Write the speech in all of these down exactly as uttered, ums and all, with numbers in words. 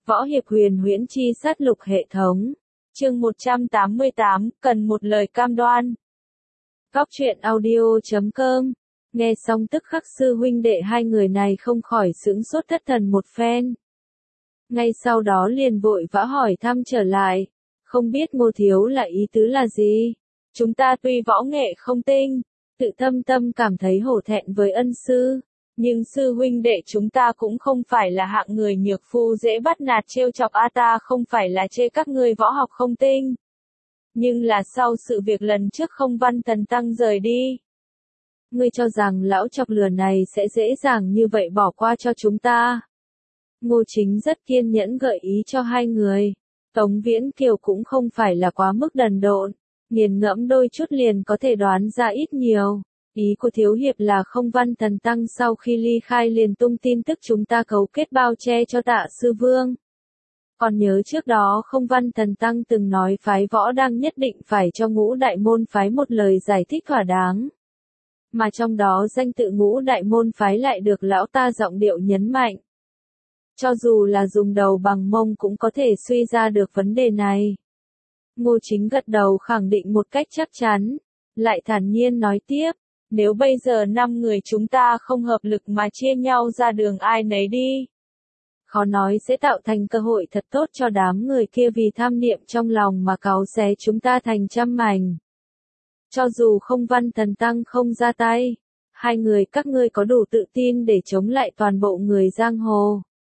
Võ Hiệp Huyền Huyễn Chi Sát Lục hệ thống. Chương một trăm tám mươi tám, cần một lời cam đoan. Góc truyện audio chấm com. Nghe xong tức khắc sư huynh đệ hai người này không khỏi sững sốt thất thần một phen. Ngay sau đó liền vội vã hỏi thăm trở lại. Không biết Ngô thiếu là ý tứ là gì? Chúng ta tuy võ nghệ không tinh, tự thâm tâm cảm thấy hổ thẹn với ân sư. Nhưng sư huynh đệ chúng ta cũng không phải là hạng người nhược phu dễ bắt nạt trêu chọc a ta không phải là chê các ngươi võ học không tinh. Nhưng là sau sự việc lần trước không văn thần tăng rời đi. Ngươi cho rằng lão chọc lừa này sẽ dễ dàng như vậy bỏ qua cho chúng ta. Ngô Chính rất kiên nhẫn gợi ý cho hai người. Tống Viễn Kiều cũng không phải là quá mức đần độn, nghiền ngẫm đôi chút liền có thể đoán ra ít nhiều. Ý của Thiếu Hiệp là không văn thần tăng sau khi ly khai liền tung tin tức chúng ta cấu kết bao che cho Tạ Sư Vương. Còn nhớ trước đó không văn thần tăng từng nói phái võ đang nhất định phải cho Ngũ Đại Môn phái một lời giải thích thỏa đáng. Mà trong đó danh tự Ngũ Đại Môn phái lại được lão ta giọng điệu nhấn mạnh. Cho dù là dùng đầu bằng mông cũng có thể suy ra được vấn đề này. Ngô Chính gật đầu khẳng định một cách chắc chắn, lại thản nhiên nói tiếp. Nếu bây giờ năm người chúng ta không hợp lực mà chia nhau ra đường ai nấy đi. Khó nói sẽ tạo thành cơ hội thật tốt cho đám người kia vì tham niệm trong lòng mà cáu xé chúng ta thành trăm mảnh. Cho dù không văn thần tăng không ra tay, hai người các ngươi có đủ tự tin để chống lại toàn bộ người giang hồ.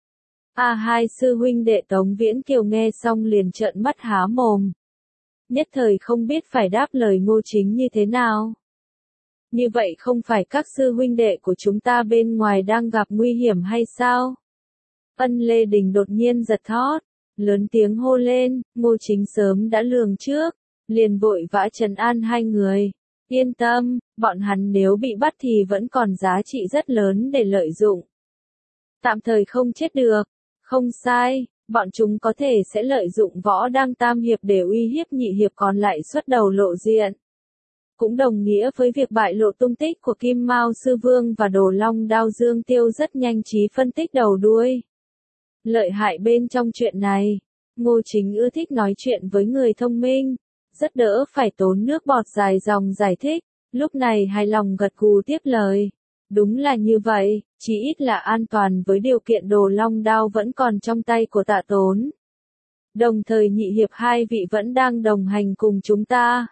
A hai sư huynh đệ Tống Viễn Kiều nghe xong liền trợn mắt há mồm. Nhất thời không biết phải đáp lời Ngô Chính như thế nào. Như vậy không phải các sư huynh đệ của chúng ta bên ngoài đang gặp nguy hiểm hay sao? Ân Lê Đình đột nhiên giật thót, lớn tiếng hô lên, Ngô Chính sớm đã lường trước, liền vội vã trấn an hai người. Yên tâm, bọn hắn nếu bị bắt thì vẫn còn giá trị rất lớn để lợi dụng. Tạm thời không chết được, không sai, bọn chúng có thể sẽ lợi dụng võ đang tam hiệp để uy hiếp nhị hiệp còn lại xuất đầu lộ diện. Cũng đồng nghĩa với việc bại lộ tung tích của Kim Mao Sư Vương và Đồ Long Đao Dương Tiêu rất nhanh trí phân tích đầu đuôi. Lợi hại bên trong chuyện này, Ngô Chính ưa thích nói chuyện với người thông minh, rất đỡ phải tốn nước bọt dài dòng giải thích, lúc này hài lòng gật gù tiếp lời. Đúng là như vậy, chỉ ít là an toàn với điều kiện Đồ Long Đao vẫn còn trong tay của Tạ Tốn. Đồng thời nhị hiệp hai vị vẫn đang đồng hành cùng chúng ta.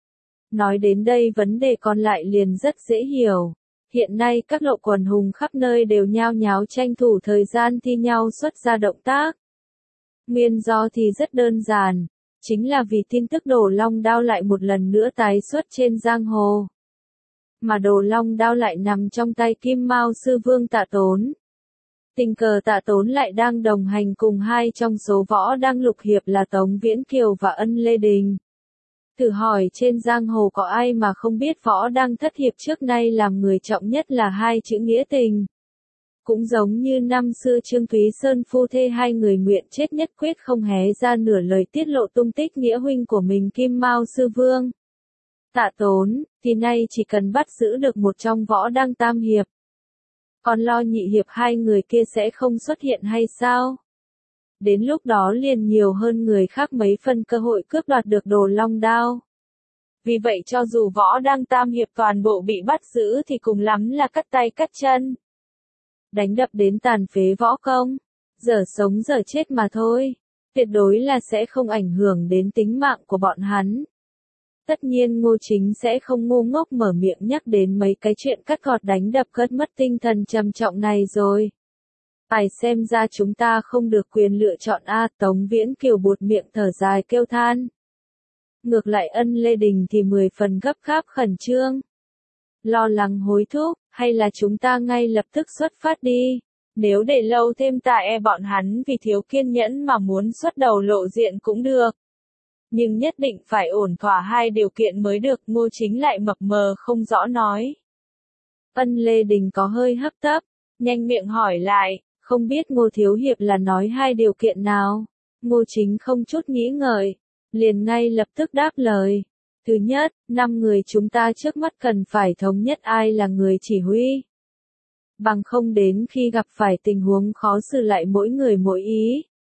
Nói đến đây vấn đề còn lại liền rất dễ hiểu. Hiện nay các lộ quần hùng khắp nơi đều nhao nháo tranh thủ thời gian thi nhau xuất ra động tác. Nguyên do thì rất đơn giản, chính là vì tin tức Đồ Long Đao lại một lần nữa tái xuất trên giang hồ. Mà Đồ Long Đao lại nằm trong tay Kim Mao Sư Vương Tạ Tốn. Tình cờ Tạ Tốn lại đang đồng hành cùng hai trong số võ đang lục hiệp là Tống Viễn Kiều và Ân Lê Đình. Thử hỏi trên giang hồ có ai mà không biết võ đang thất hiệp trước nay làm người trọng nhất là hai chữ nghĩa tình. Cũng giống như năm xưa Trương Thúy Sơn phu thê hai người nguyện chết nhất quyết không hé ra nửa lời tiết lộ tung tích nghĩa huynh của mình Kim Mao Sư Vương. Tạ Tốn, thì nay chỉ cần bắt giữ được một trong võ đang tam hiệp. Còn lo nhị hiệp hai người kia sẽ không xuất hiện hay sao? Đến lúc đó liền nhiều hơn người khác mấy phân cơ hội cướp đoạt được Đồ Long Đao. Vì vậy cho dù võ đang tam hiệp toàn bộ bị bắt giữ thì cùng lắm là cắt tay cắt chân. Đánh đập đến tàn phế võ công, giờ sống giờ chết mà thôi, tuyệt đối là sẽ không ảnh hưởng đến tính mạng của bọn hắn. Tất nhiên Ngô Chính sẽ không ngu ngốc mở miệng nhắc đến mấy cái chuyện cắt gọt đánh đập cất mất tinh thần trầm trọng này rồi. Phải xem ra chúng ta không được quyền lựa chọn a. Tống Viễn Kiều buột miệng thở dài kêu than. Ngược lại Ân Lê Đình thì mười phần gấp gáp khẩn trương. Lo lắng hối thúc, hay là chúng ta ngay lập tức xuất phát đi. Nếu để lâu thêm ta e bọn hắn vì thiếu kiên nhẫn mà muốn xuất đầu lộ diện cũng được. Nhưng nhất định phải ổn thỏa hai điều kiện mới được. Ngô Chính lại mập mờ không rõ nói. Ân Lê Đình có hơi hấp tấp, nhanh miệng hỏi lại. Không biết Ngô Thiếu Hiệp là nói hai điều kiện nào? Ngô Chính không chút nghĩ ngợi, liền ngay lập tức đáp lời. Thứ nhất, năm người chúng ta trước mắt cần phải thống nhất ai là người chỉ huy. Bằng không đến khi gặp phải tình huống khó xử lại mỗi người mỗi ý.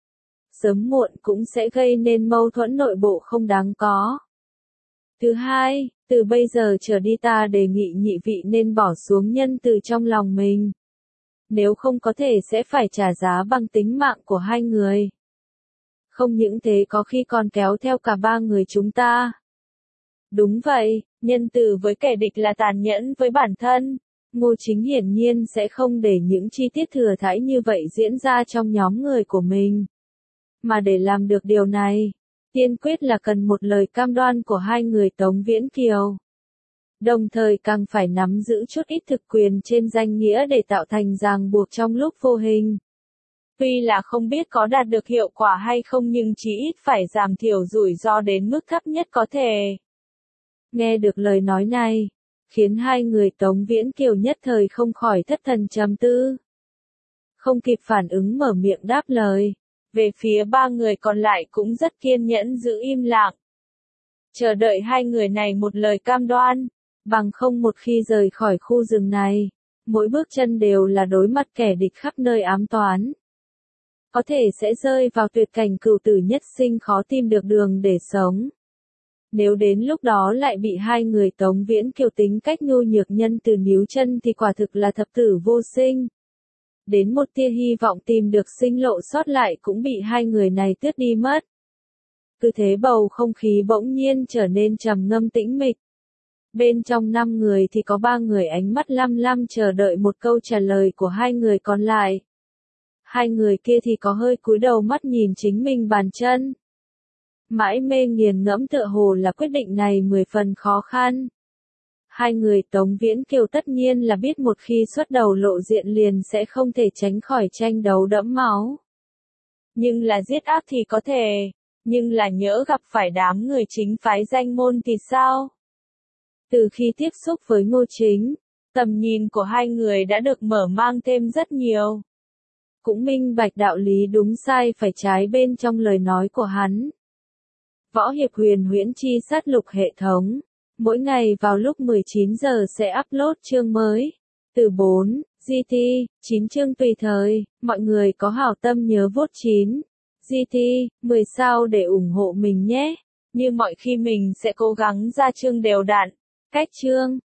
sớm muộn cũng sẽ gây nên mâu thuẫn nội bộ không đáng có. Thứ hai, từ bây giờ trở đi ta đề nghị nhị vị nên bỏ xuống nhân từ trong lòng mình. Nếu không có thể sẽ phải trả giá bằng tính mạng của hai người. Không những thế có khi còn kéo theo cả ba người chúng ta. Đúng vậy, nhân từ với kẻ địch là tàn nhẫn với bản thân. Ngô Chính hiển nhiên sẽ không để những chi tiết thừa thãi như vậy diễn ra trong nhóm người của mình. Mà để làm được điều này, tiên quyết là cần một lời cam đoan của hai người Tống Viễn Kiều. Đồng thời càng phải nắm giữ chút ít thực quyền trên danh nghĩa để tạo thành ràng buộc trong lúc vô hình. Tuy là không biết có đạt được hiệu quả hay không nhưng chí ít phải giảm thiểu rủi ro đến mức thấp nhất có thể. Nghe được lời nói này, khiến hai người Tống Viễn Kiều nhất thời không khỏi thất thần trầm tư. Không kịp phản ứng mở miệng đáp lời, về phía ba người còn lại cũng rất kiên nhẫn giữ im lặng. Chờ đợi hai người này một lời cam đoan, bằng không một khi rời khỏi khu rừng này, mỗi bước chân đều là đối mặt kẻ địch khắp nơi ám toán. Có thể sẽ rơi vào tuyệt cảnh cửu tử nhất sinh khó tìm được đường để sống. Nếu đến lúc đó lại bị hai người Tống Viễn Kiều tính cách nhu nhược nhân từ níu chân thì quả thực là thập tử vô sinh. Đến một tia hy vọng tìm được sinh lộ sót lại cũng bị hai người này tước đi mất. Cứ thế bầu không khí bỗng nhiên trở nên trầm ngâm tĩnh mịch. Bên trong năm người thì có ba người ánh mắt lăm lăm chờ đợi một câu trả lời của hai người còn lại. Hai người kia thì có hơi cúi đầu mắt nhìn chính mình bàn chân. Mãi mê nghiền ngẫm tựa hồ là quyết định này mười phần khó khăn. Hai người Tống Viễn Kiều tất nhiên là biết một khi xuất đầu lộ diện liền sẽ không thể tránh khỏi tranh đấu đẫm máu. Nhưng là giết ác thì có thể, nhưng là nhỡ gặp phải đám người chính phái danh môn thì sao? Từ khi tiếp xúc với Ngô Chính, tầm nhìn của hai người đã được mở mang thêm rất nhiều. Cũng minh bạch đạo lý đúng sai phải trái bên trong lời nói của hắn. Võ Hiệp Huyền Huyễn Chi Sát Lục hệ thống, mỗi ngày vào lúc mười chín giờ sẽ upload chương mới. Từ bốn, giê tê, chín chương tùy thời, mọi người có hảo tâm nhớ vote chín, giê tê, mười sao để ủng hộ mình nhé. Như mọi khi mình sẽ cố gắng ra chương đều đặn, cách chương.